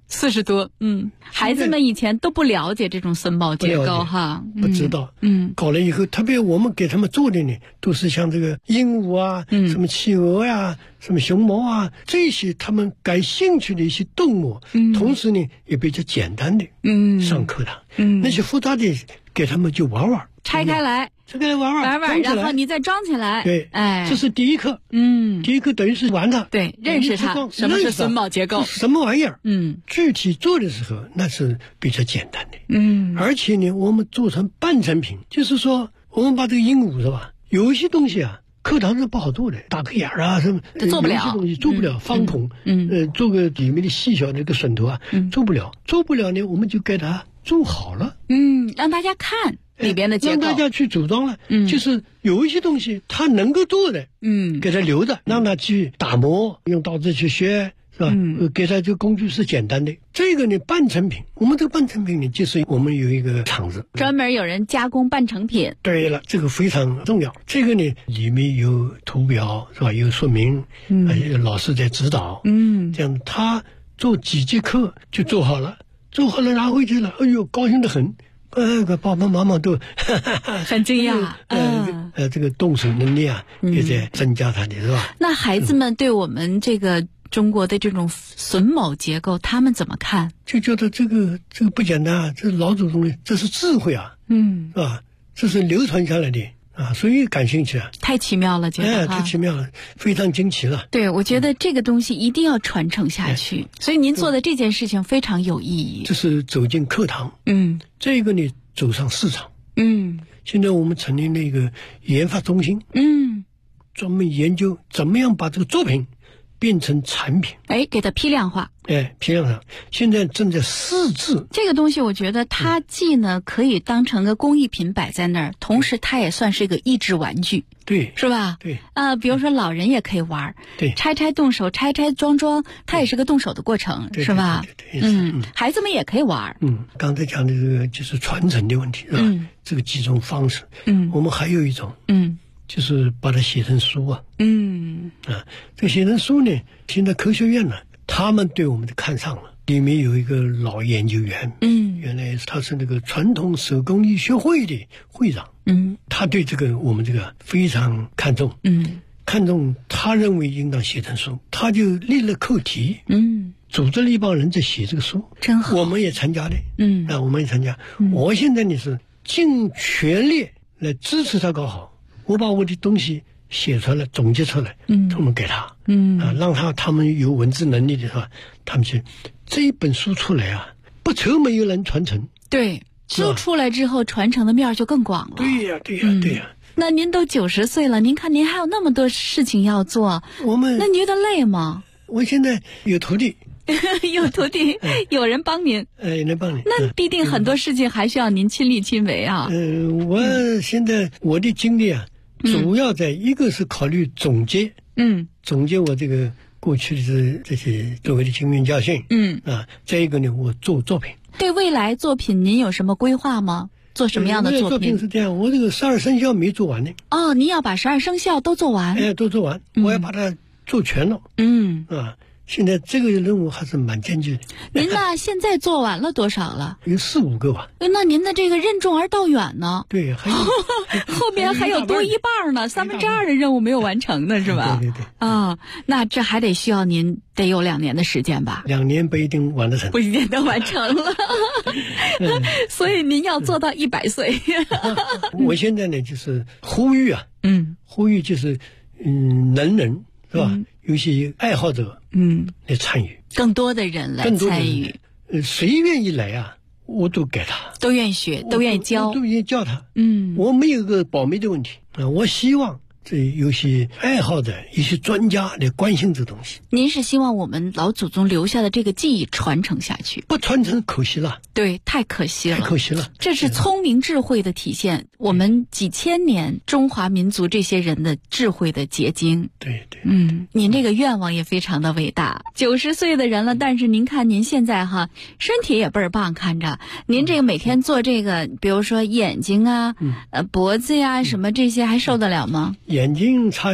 40多，孩子们以前都不了解这种榫卯结构哈， 不知道，搞了以后，特别我们给他们做的呢，都是像这个鹦鹉啊，什么企鹅呀，什么熊猫啊，这些他们感兴趣的一些动物，同时呢也比较简单的，上课堂，那些复杂的给他们就玩玩， 拆开来玩，然后你再装起来， 对，这是第一课，第一课等于是玩它， 对，认识它，什么是榫卯结构， 什么玩意儿，具体做的时候那是比较简单的，而且呢，我们做成半成品，就是说我们把这个鹦鹉是吧，有一些东西啊，课堂上不好做的，打个眼啊什么， 做不了， 有些东西做不了，方孔，做个里面的细小的一个榫头啊，做不了呢，我们就给它做好了， 让大家看里边的结构， 让大家去组装了，就是有一些东西他能够做的，给他留着，让他去打磨，用刀子去削，是吧？给他这个工具是简单的。这个呢，半成品，我们这个半成品呢，就是我们有一个厂子， 专门有人加工半成品。 对了，这个非常重要。这个呢，里面有图表，是吧？有说明，有老师在指导，这样他做几节课就做好了，拿回去了，哎呦，高兴得很。爸爸妈妈都很惊讶， 这个动手能力啊，也在增加他的是吧？ 那孩子们对我们这个中国的这种榫卯结构，他们怎么看？ 就觉得这个不简单啊，这是老祖宗的，这是智慧啊，是吧？这是流传下来的啊，所以感兴趣啊。 太奇妙了，觉得太奇妙了，非常惊奇了。 对，我觉得这个东西一定要传承下去，所以您做的这件事情非常有意义。 这是走进课堂，这个呢走上市场，现在我们成立了一个研发中心，专门研究怎么样把这个作品变成产品， 给它批量化， 批量化，现在正在试制。 这个东西我觉得它既呢可以当成个工艺品摆在那儿，同时它也算是一个益智玩具， 对， 是吧？ 对， 比如说老人也可以玩， 对， 拆动手，拆装，它也是个动手的过程，是吧？ 对， 孩子们也可以玩。 刚才讲的这个就是传承的问题，是吧？这个几种方式，我们还有一种，就是把它写成书啊，这个写成书呢，现在科学院呢，他们对我们的看上了，里面有一个老研究员，原来他是那个传统手工艺学会的会长，他对我们这个非常看重，他认为应当写成书，他就立了课题，组织了一帮人在写这个书， 真好， 我们也参加的，我们也参加，我现在呢是尽全力来支持他搞好，我把我的东西写出来，总结出来，我们给他，让他们有文字能力的是吧？他们去这一本书出来啊，不愁没有人传承。 对，书出来之后，传承的面就更广了。 对呀。 那您都90岁了，您看您还有那么多事情要做，那您觉得累吗？ 我现在有徒弟。 有徒弟，有人帮您， 有人帮你， 那必定很多事情还需要您亲力亲为啊。 我现在我的精力啊，主要在一个是考虑总结，总结我这个过去的这些所谓的经验教训，再一个呢，我做作品。 对未来作品您有什么规划吗？做什么样的作品？ 作品是这样，我这个12生肖没做完呢。 您要把12生肖都做完？ 都做完，我要把它做全了。现在这个任务还是蛮艰巨的。 您呢？现在做完了多少了？ 有4、5个吧。 那您的这个任重而道远呢？ 对，还有后边还有多一半呢，2/3的任务没有完成呢，是吧？ 对。 那这还得需要您得有2年的时间吧 ？2年不一定完得成， 不一定能完成了。所以您要做到100岁。 我现在呢，就是呼吁啊，呼吁就是能人是吧？有些爱好者，来参与， 更多的人来参与， 谁愿意来啊，我都给他， 都愿意学，都愿意教， 都愿意教他。我没有个保密的问题啊，我希望这有些爱好者、一些专家来关心这东西。 您是希望我们老祖宗留下的这个技艺传承下去？ 不传承可惜了。 对，太可惜了， 太可惜了。 这是聪明智慧的体现，我们几千年中华民族这些人的智慧的结晶。 对。 您这个愿望也非常的伟大。90岁的人了，但是您看您现在哈，身体也倍儿棒，看着您这个每天做这个，比如说眼睛啊，脖子呀什么这些，还受得了吗？ 眼睛差点，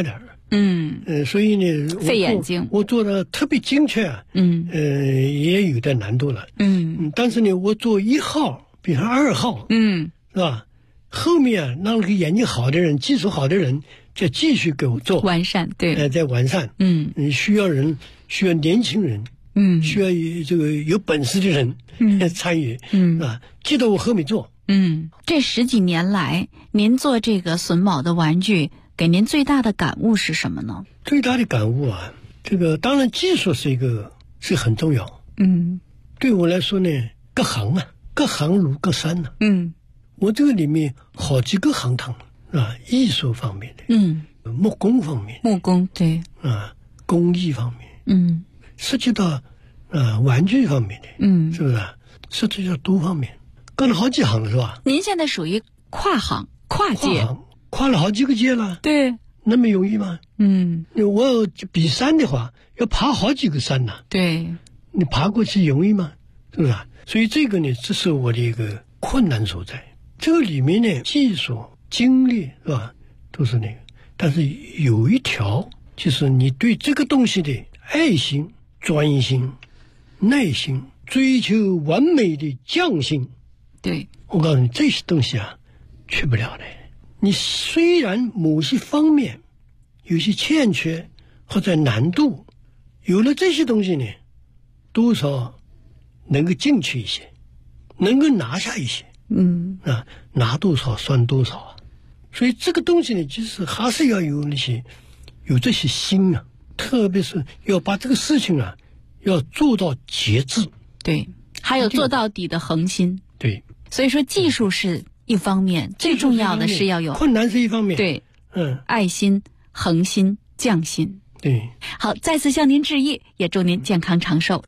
所以呢， 费眼睛， 我做的特别精确啊，也有点难度了，但是呢，我做1号，比如2号，是吧？后面啊，让那个眼睛好的人、技术好的人，再继续给我做完善，对， 再完善，需要年轻人，需要这个有本事的人参与，啊，记得我后面做。 这10几年来，您做这个榫卯的玩具，给您最大的感悟是什么呢？ 最大的感悟啊，这个当然技术是很重要。对我来说呢，各行如各山呢。我这个里面好几个行当啊，艺术方面的，木工方面， 木工对啊，工艺方面，涉及到玩具方面的，是不是？涉及到多方面，干了好几行了，是吧？ 您现在属于跨界， 跨了好几个界了。 对， 那么容易吗？我比山的话，要爬好几个山呢。 对， 你爬过去容易吗？是不是？所以这个呢，这是我的一个困难所在。这个里面呢，技术、精力是吧，都是那个，但是有一条，就是你对这个东西的爱心、专心、耐心、追求完美的匠心。 对， 我告诉你，这些东西啊，去不了的。你虽然某些方面有些欠缺或者难度，有了这些东西呢，多少能够进去一些，能够拿下一些。拿多少算多少啊！所以这个东西呢，其实还是要有这些心啊，特别是要把这个事情啊，要做到极致。 对，还有做到底的恒心。 对， 所以说技术是一方面，最重要的是要有困难是一方面。 对，爱心、恒心、匠心。 对， 好，再次向您致意，也祝您健康长寿。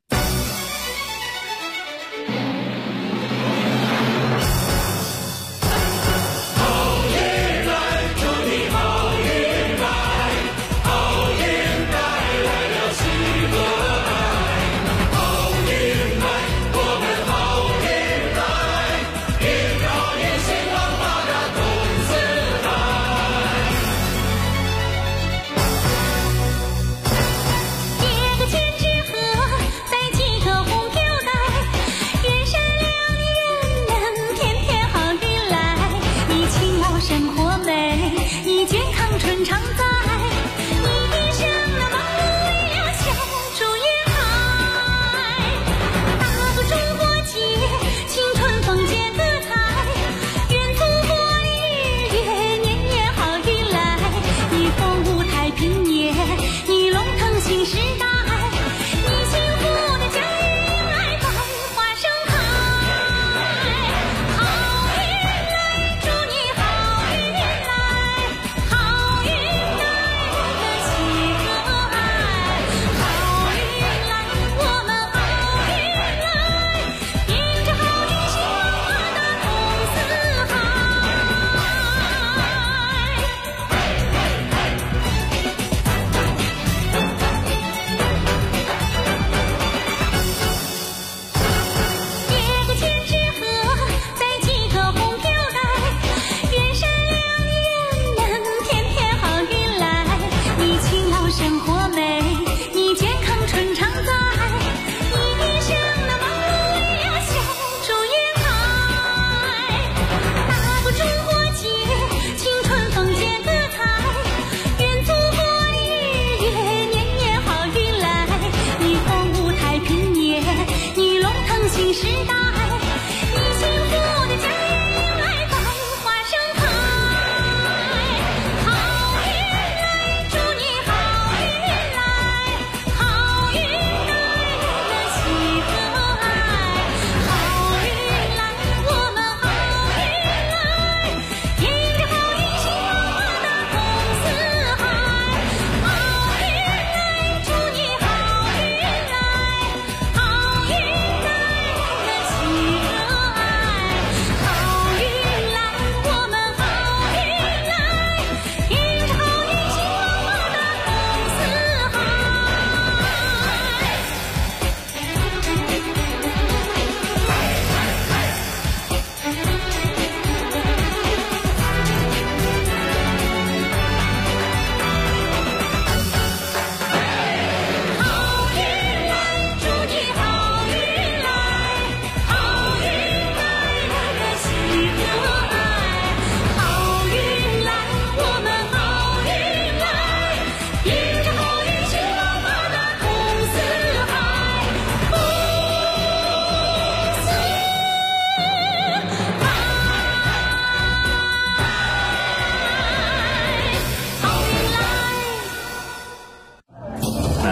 叠个千纸鹤在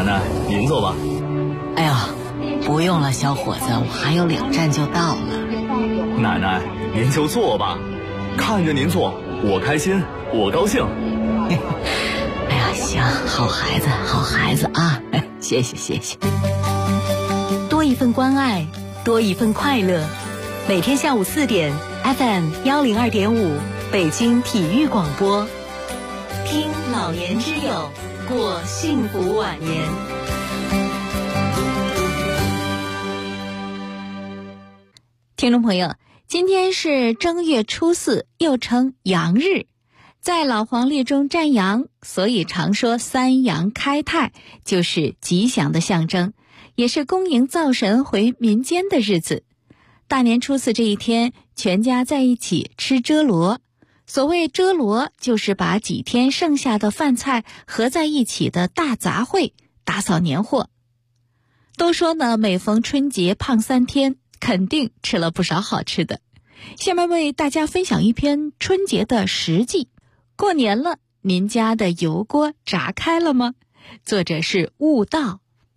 奶奶，您坐吧。 哎呀，不用了，小伙子，我还有2站就到了。 奶奶，您就坐吧，看着您坐，我开心，我高兴。 哎呀，行，好孩子，好孩子啊！谢谢，谢谢。 多一份关爱，多一份快乐。每天下午4点 ，FM 102.5，北京体育广播，听老年之友，过幸福晚年。 听众朋友，今天是正月初4，又称阳日。在老黄历中占阳，所以常说3阳开泰，就是吉祥的象征，也是恭迎灶神回民间的日子。大年初4这一天，全家在一起吃遮罗。所谓遮罗，就是把几天剩下的饭菜合在一起的大杂烩，打扫年货。都说呢，每逢春节胖3天，肯定吃了不少好吃的。下面为大家分享一篇春节的实记。过年了，您家的油锅炸开了吗？作者是悟道。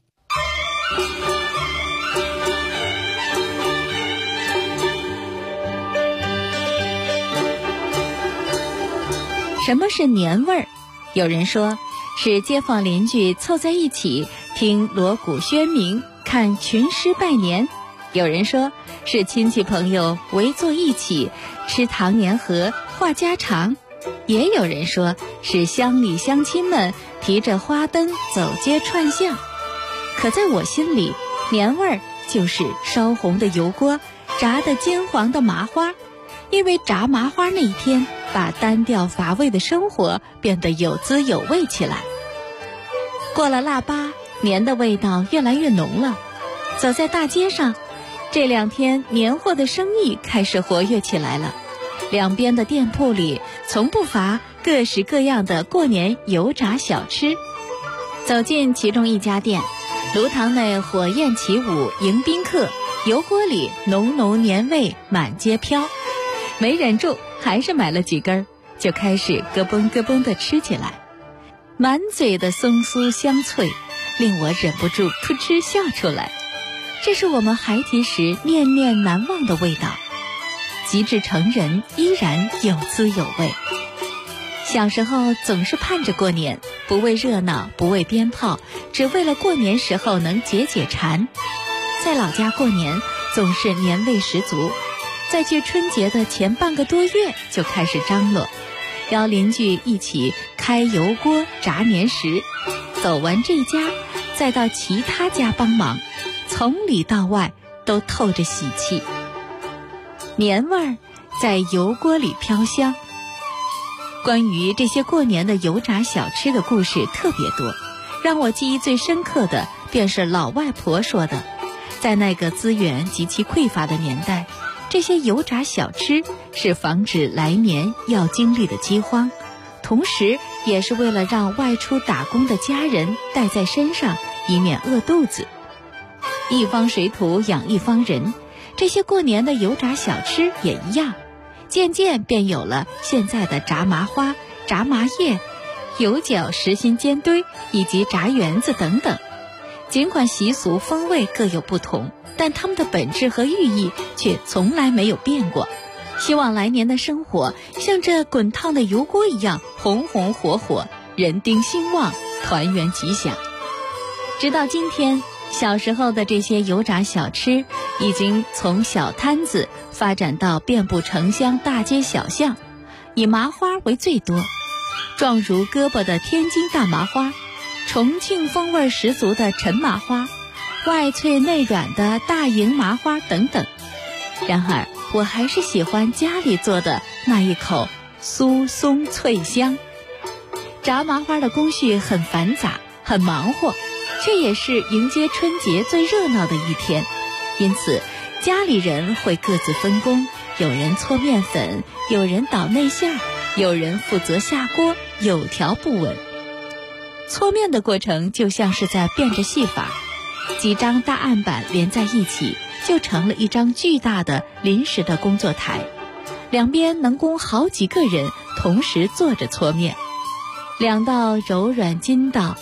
什么是年味儿？有人说是街坊邻居凑在一起听锣鼓喧鸣，看群狮拜年。有人说是亲戚朋友围坐一起吃糖年盒话家常。也有人说是乡里乡亲们提着花灯走街串巷。可在我心里，年味儿就是烧红的油锅，炸得金黄的麻花。因为炸麻花那一天，把单调乏味的生活变得有滋有味起来。过了腊八，年的味道越来越浓了。走在大街上，这2天年货的生意开始活跃起来了。两边的店铺里从不乏各式各样的过年油炸小吃。走进其中一家店，炉膛内火焰起舞迎宾客，油锅里浓浓年味满街飘。没忍住，还是买了几根，就开始咯嘣咯嘣地吃起来。满嘴的松酥香脆，令我忍不住噗嗤笑出来。这是我们孩提时念念难忘的味道，及至成人依然有滋有味。小时候总是盼着过年，不为热闹，不为鞭炮，只为了过年时候能解解馋。在老家过年总是年味十足，在距春节的前半个多月就开始张罗，邀邻居一起开油锅炸年食，走完这家再到其他家帮忙，从里到外都透着喜气。年味儿在油锅里飘香。关于这些过年的油炸小吃的故事特别多，让我记忆最深刻的便是老外婆说的，在那个资源极其匮乏的年代，这些油炸小吃是防止来年要经历的饥荒，同时也是为了让外出打工的家人带在身上，以免饿肚子。一方水土养一方人，这些过年的油炸小吃也一样，渐渐便有了现在的炸麻花、炸麻叶、油饺、实心煎堆以及炸圆子等等。尽管习俗风味各有不同，但它们的本质和寓意却从来没有变过。希望来年的生活像这滚烫的油锅一样红红火火，人丁兴旺，团圆吉祥。直到今天，小时候的这些油炸小吃已经从小摊子发展到遍布城乡大街小巷，以麻花为最多，状如胳膊的天津大麻花，重庆风味十足的陈麻花，外脆内软的大营麻花等等。然而我还是喜欢家里做的那一口酥松脆香。炸麻花的工序很繁杂，很忙活，却也是迎接春节最热闹的一天。因此家里人会各自分工，有人搓面粉，有人捣内馅，有人负责下锅，有条不紊。搓面的过程就像是在变着戏法，几张大案板连在一起，就成了一张巨大的临时的工作台，两边能供好几个人同时坐着搓面。两道柔软筋道，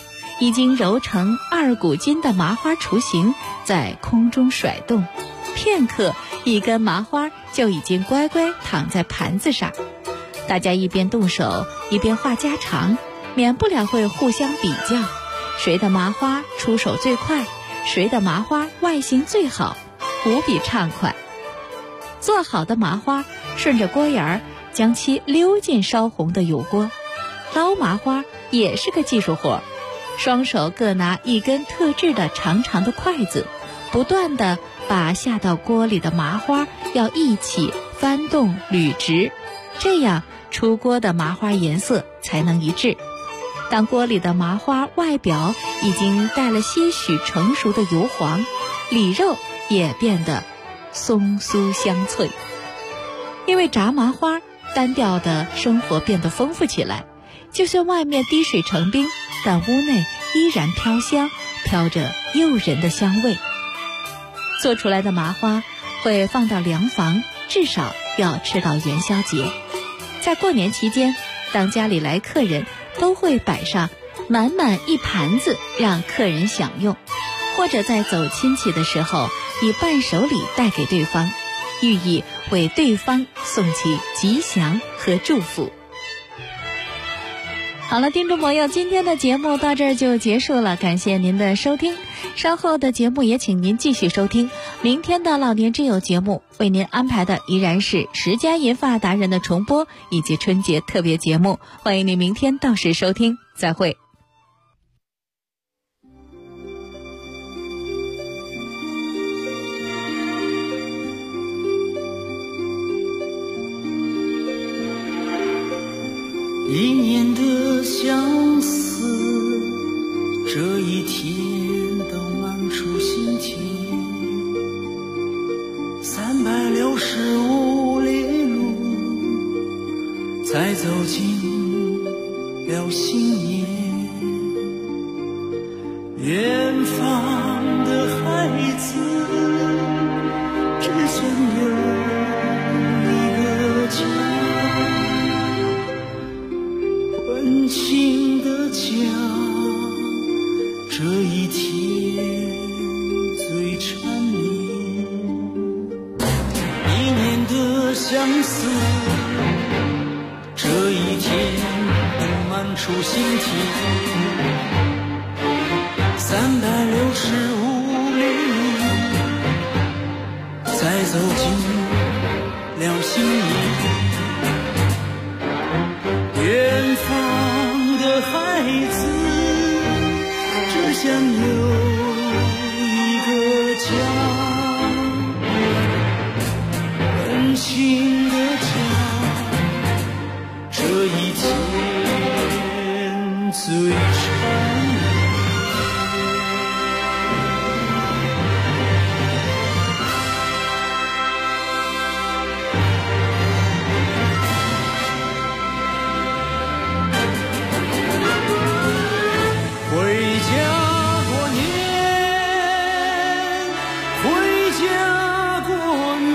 已经揉成2股斤的麻花雏形在空中甩动，片刻一根麻花就已经乖乖躺在盘子上。大家一边动手一边话家常，免不了会互相比较，谁的麻花出手最快，谁的麻花外形最好，无比畅快。做好的麻花顺着锅沿儿将其溜进烧红的油锅。捞麻花也是个技术活，双手各拿一根特制的长长的筷子，不断地把下到锅里的麻花要一起翻动捋直，这样出锅的麻花颜色才能一致。当锅里的麻花外表已经带了些许成熟的油黄，里肉也变得松酥香脆。因为炸麻花，单调的生活变得丰富起来，就算外面滴水成冰，但屋内依然飘香，飘着诱人的香味。做出来的麻花会放到凉房，至少要吃到元宵节。在过年期间，当家里来客人，都会摆上满满一盘子让客人享用，或者在走亲戚的时候以伴手礼带给对方，寓意为对方送去吉祥和祝福。好了，听众朋友，今天的节目到这儿就结束了，感谢您的收听。稍后的节目也请您继续收听。明天的老年之友节目为您安排的依然是10佳银发达人的重播以及春节特别节目，欢迎您明天到时收听，再会。 一年的相思，这一天都漫出心田，365里路，才走进了新年。远方的孩子，只想有一个家，温馨的家，这一天最缠绵。一年的相思，这一天能漫出心田，365里路，才走进了新年。远方的孩子，只想有一个家，温馨的家，这一天最缠绵。回家过年，回家过年，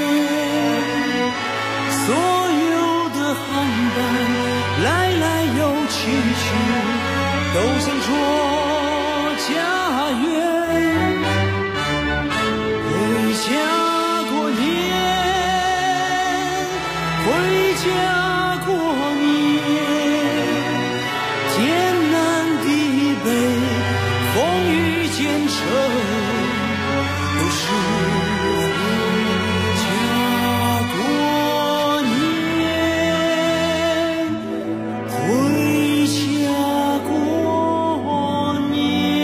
所有的航班来来又去去，都想说